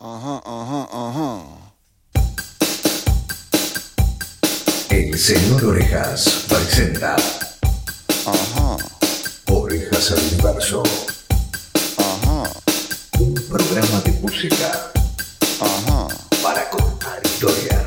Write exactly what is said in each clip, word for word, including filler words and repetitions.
Ajá, ajá, ajá. El señor Orejas presenta Ajá, Orejas al Universo, ajá, un programa de música ajá. para contar historias.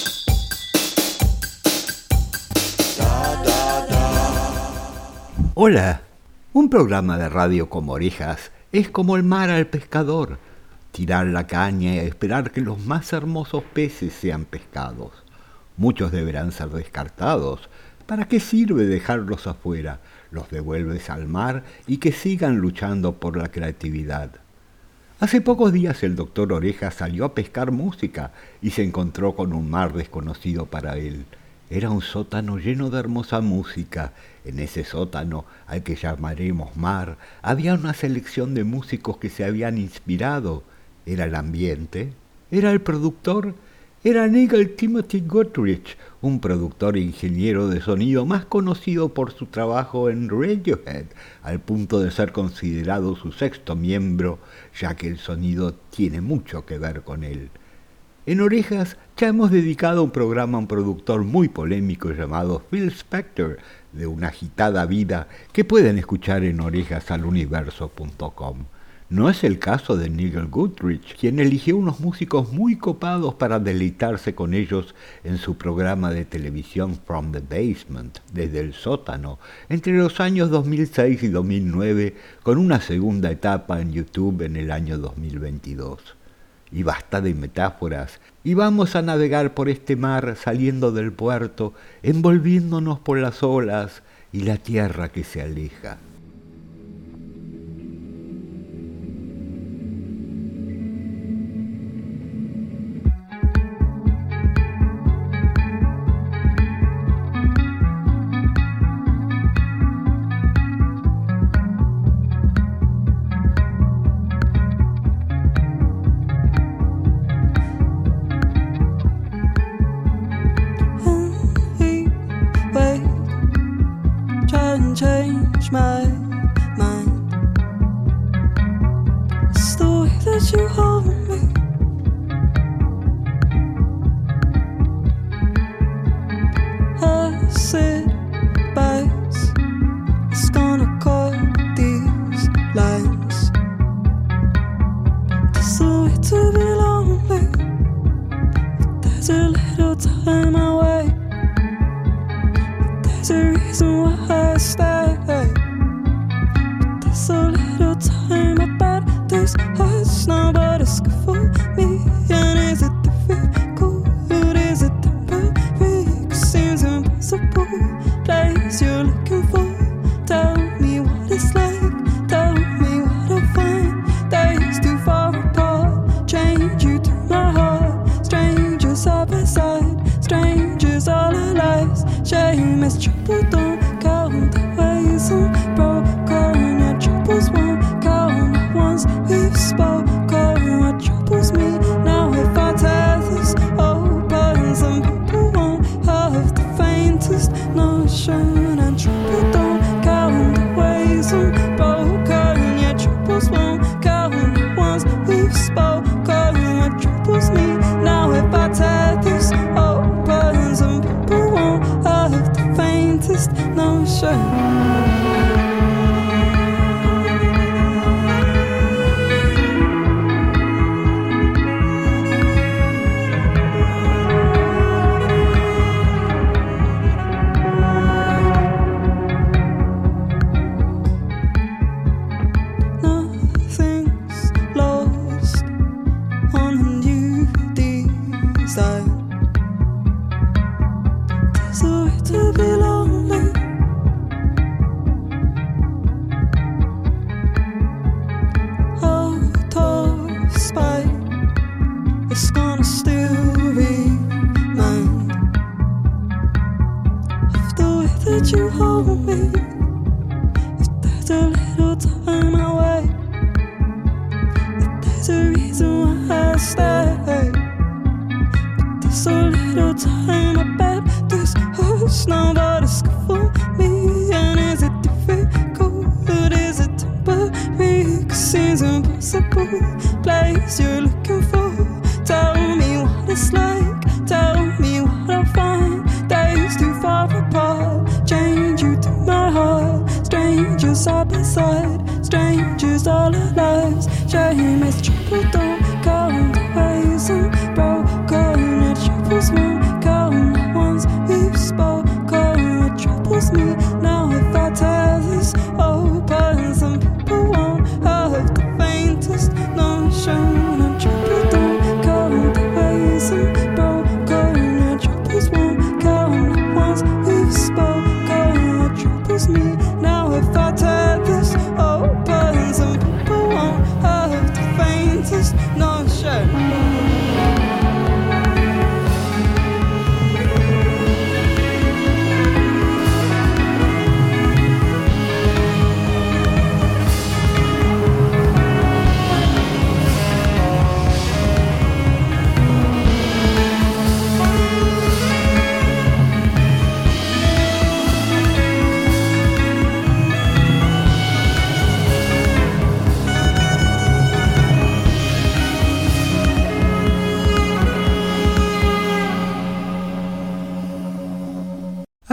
Da, da, da. Hola, un programa de radio como Orejas es como el mar al pescador, tirar la caña y esperar que los más hermosos peces sean pescados. Muchos deberán ser descartados. ¿Para qué sirve dejarlos afuera? Los devuelves al mar y que sigan luchando por la creatividad. Hace pocos días el doctor Orejas salió a pescar música y se encontró con un mar desconocido para él. Era un sótano lleno de hermosa música. En ese sótano, al que llamaremos mar, había una selección de músicos que se habían inspirado. Era el ambiente, era el productor, era Nigel Timothy Goodrich, un productor e ingeniero de sonido más conocido por su trabajo en Radiohead, al punto de ser considerado su sexto miembro, ya que el sonido tiene mucho que ver con él. En Orejas ya hemos dedicado un programa a un productor muy polémico llamado Phil Spector, de una agitada vida que pueden escuchar en orejas al universo punto com. No es el caso de Nigel Goodrich, quien eligió unos músicos muy copados para deleitarse con ellos en su programa de televisión From the Basement, desde el sótano, entre los años dos mil seis y dos mil nueve, con una segunda etapa en YouTube en el año dos mil veintidós. Y basta de metáforas, y vamos a navegar por este mar saliendo del puerto, envolviéndonos por las olas y la tierra que se aleja. Change my mind. It's the way that you hold me. I said bites. It's gonna cut these lines. It's the way to be lonely. But there's a little time away. There's a reason why I stay. But there's so little time about this hush. Nobody's good for me. And is it difficult? Is it temporary? 'Cause it seems impossible. Place you're looking for. Tell me what it's like. Tell me what I find. Days too far apart. Change you to my heart. Strangers side by side. Strangers all our lives. Shame is trouble, don't count the ways I'm broken. Your troubles won't count the ones we've spoken. What troubles me now if I tear this open? Some people won't have the faintest notion. And trouble don't count the ways I'm broken. Your troubles won't count the ones we've spoken. What troubles me now if I tear this open? Some people won't have the faintest notion. Nothing's lost on a new design. There's a way to be lonely. Out of spite, it's gonna still be mine. Of the way that you hold me. If there's a little time away, if there's a reason why I stay. But there's so little time about this hush. Nobody's good for me. And is it difficult? Is it temporary? 'Cause it seems impossible. Place you're looking for.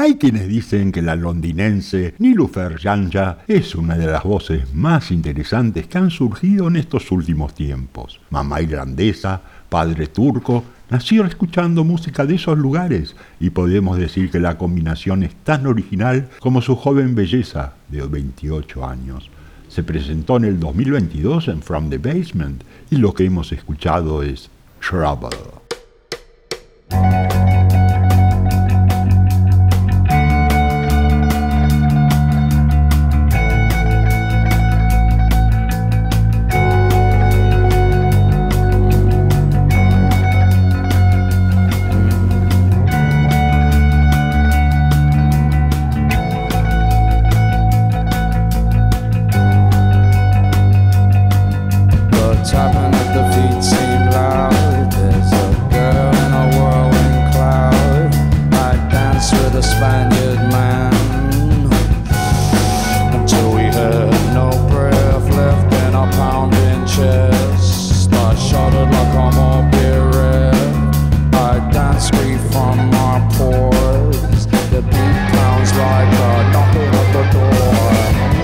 Hay quienes dicen que la londinense Nilüfer Yanya es una de las voces más interesantes que han surgido en estos últimos tiempos. Mamá irlandesa, padre turco, nació escuchando música de esos lugares y podemos decir que la combinación es tan original como su joven belleza de veintiocho años. Se presentó en el dos mil veintidós en From the Basement y lo que hemos escuchado es Trouble. Tapping at the feet seem loud. There's a girl in a whirlwind cloud. I dance with a Spaniard man until we had no breath left in our pounding chest. I shuddered like I'm all beer red. I dance free from my pores. The beat pounds like a knocking at the door.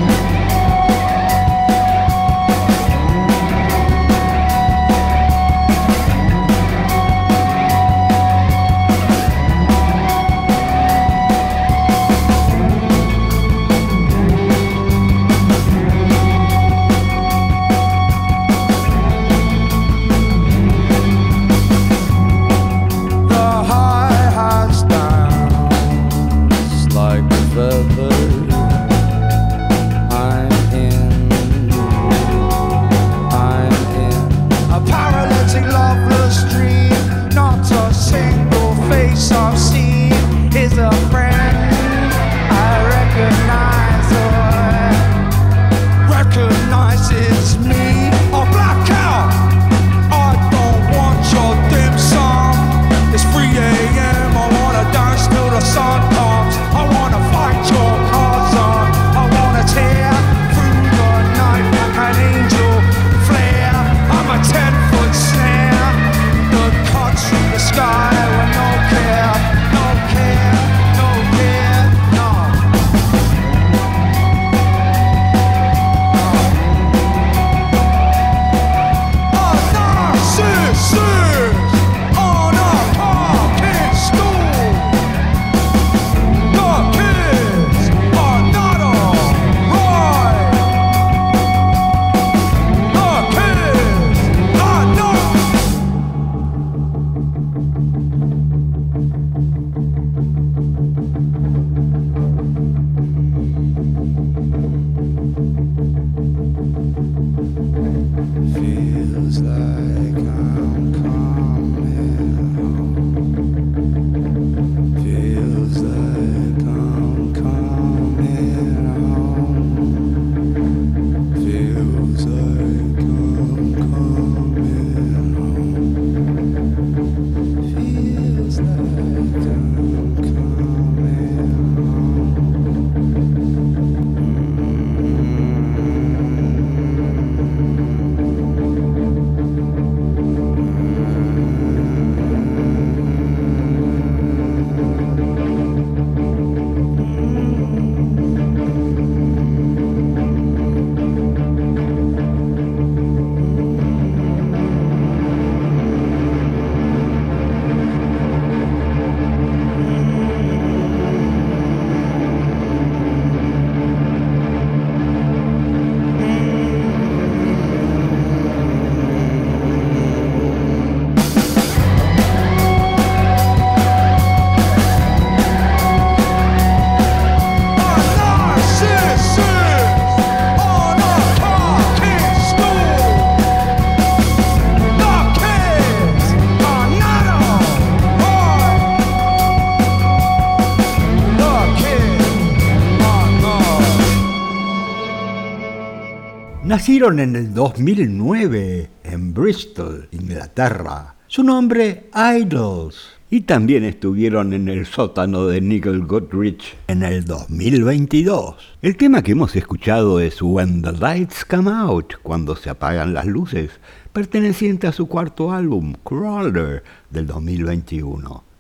Nacieron en el dos mil nueve en Bristol, Inglaterra. Su nombre, Idols. Y también estuvieron en el sótano de Nigel Godrich en el dos mil veintidós. El tema que hemos escuchado es When the Lights Come Out, cuando se apagan las luces, perteneciente a su cuarto álbum, Crawler, del dos mil veintiuno.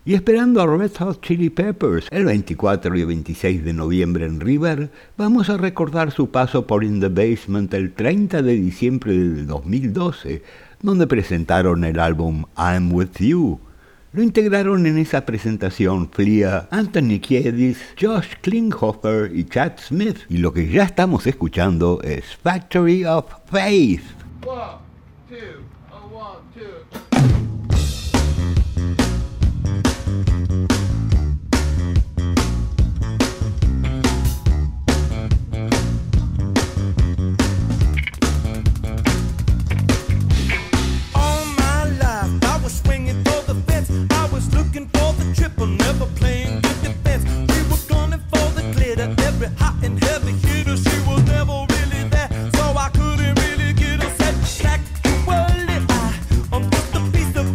Y esperando a Red Hot Chili Peppers el veinticuatro y veintiséis de noviembre en River, vamos a recordar su paso por In the Basement el treinta de diciembre del dos mil doce, donde presentaron el álbum I'm With You. Lo integraron en esa presentación Flea, Anthony Kiedis, Josh Klinghoffer y Chad Smith, y lo que ya estamos escuchando es Factory of Faith. One, two, oh, one, two. Piece of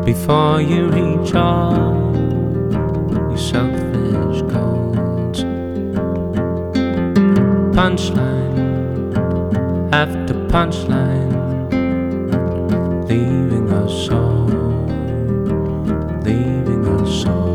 before you reach all your selfish goals. Punchline after punchline, leaving us all, leaving us all.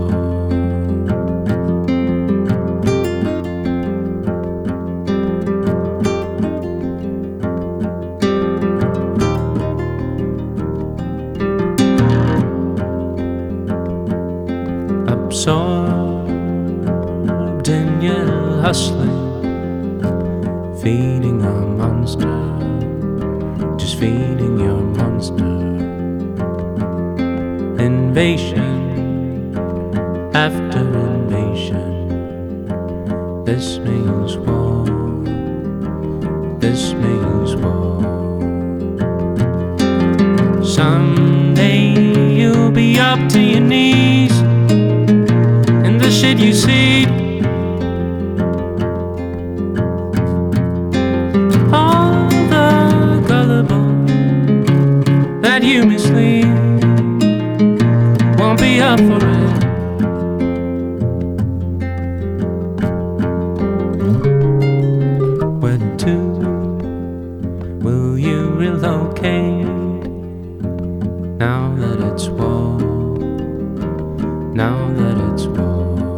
Absorbed in your hustling, feeding a monster, just feeding your monster. Invasion after invasion, this means war, this means war. Someday you'll be up to your knees in the shit you see. All the gullible that you mislead won't be up for it. Where to will you relocate now that it's war? Now that it's war.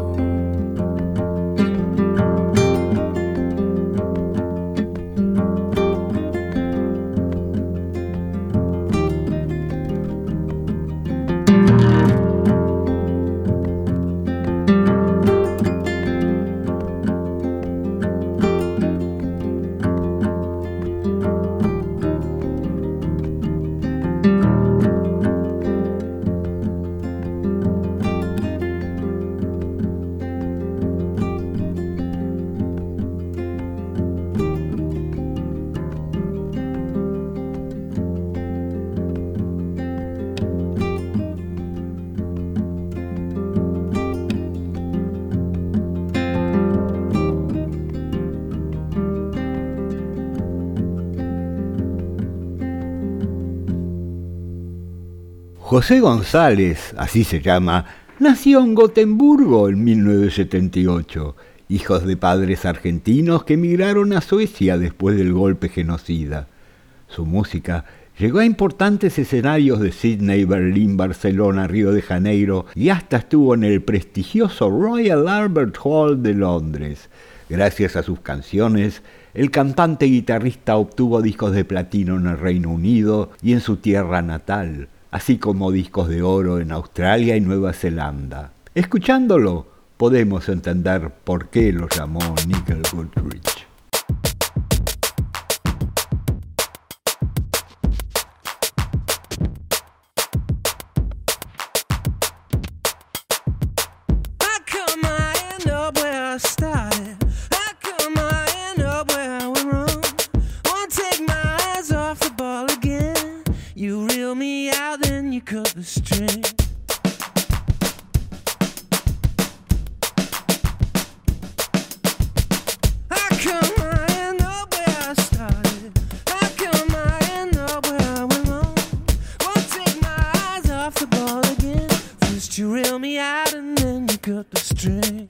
José González, así se llama, nació en Gotemburgo en mil novecientos setenta y ocho, hijos de padres argentinos que emigraron a Suecia después del golpe genocida. Su música llegó a importantes escenarios de Sydney, Berlín, Barcelona, Río de Janeiro y hasta estuvo en el prestigioso Royal Albert Hall de Londres. Gracias a sus canciones, el cantante y guitarrista obtuvo discos de platino en el Reino Unido y en su tierra natal, así como discos de oro en Australia y Nueva Zelanda. Escuchándolo, podemos entender por qué lo llamó Nigel Godrich. Cut the string. How come I end up where I started? How come I end up where I went wrong? Won't take my eyes off the ball again. First you reel me out and then you cut the string.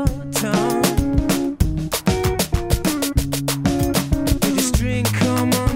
Come on.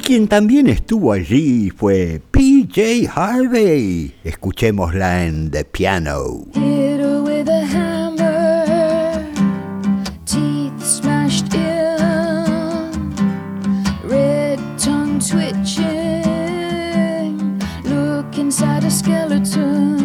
quien también estuvo allí fue P J Harvey. Escuchémosla en The Piano. Hit her with a hammer, teeth smashed in, red tongue twitching, look inside a skeleton.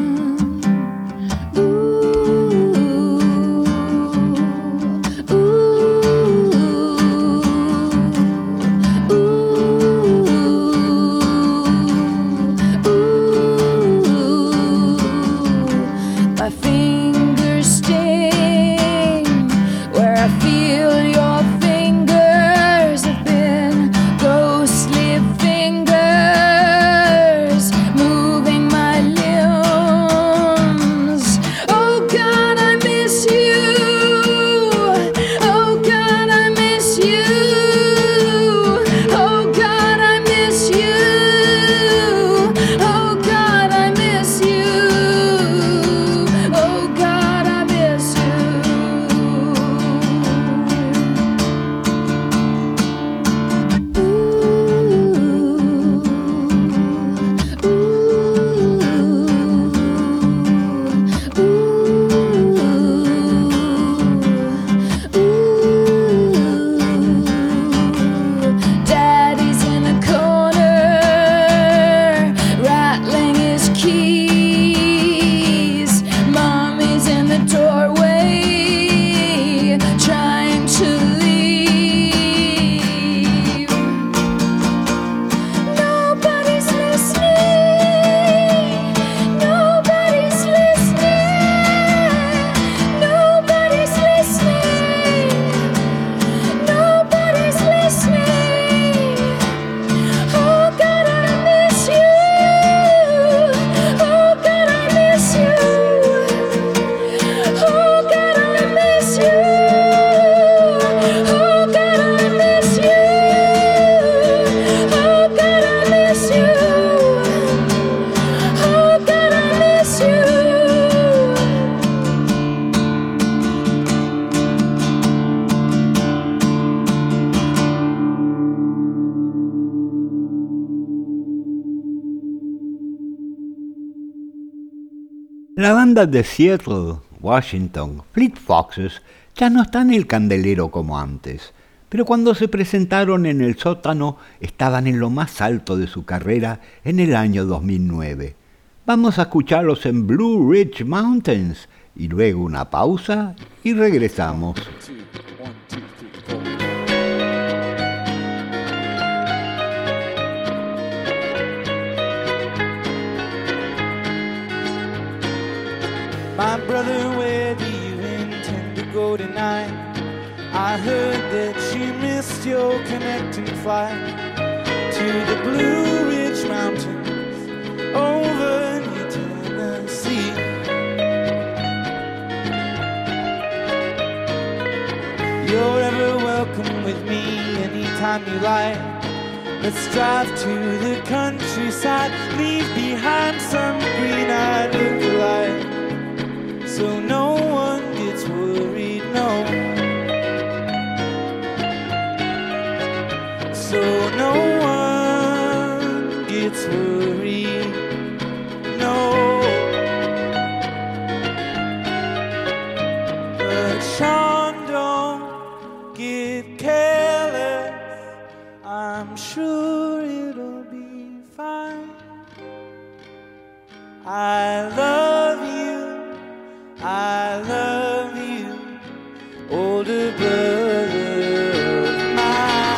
La banda de Seattle, Washington, Fleet Foxes, ya no está en el candelero como antes, pero cuando se presentaron en el sótano estaban en lo más alto de su carrera en el año dos mil nueve. Vamos a escucharlos en Blue Ridge Mountains y luego una pausa y regresamos. My brother, where do you intend to go tonight? I heard that you missed your connecting flight to the Blue Ridge Mountains over New Tennessee. You're ever welcome with me anytime you like. Let's drive to the countryside, leave behind some green-eyed look-alike, so no one gets worried, no. So no one gets worried, no. But Sean, don't get careless, I'm sure it'll be fine. I love you, I love you, older brother of mine.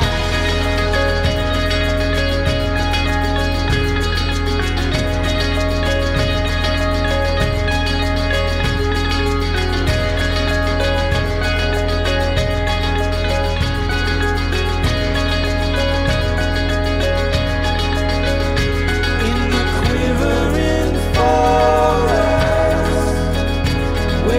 In the quivering forest,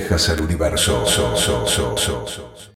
Orejas al Universo. So, so, so, so, so.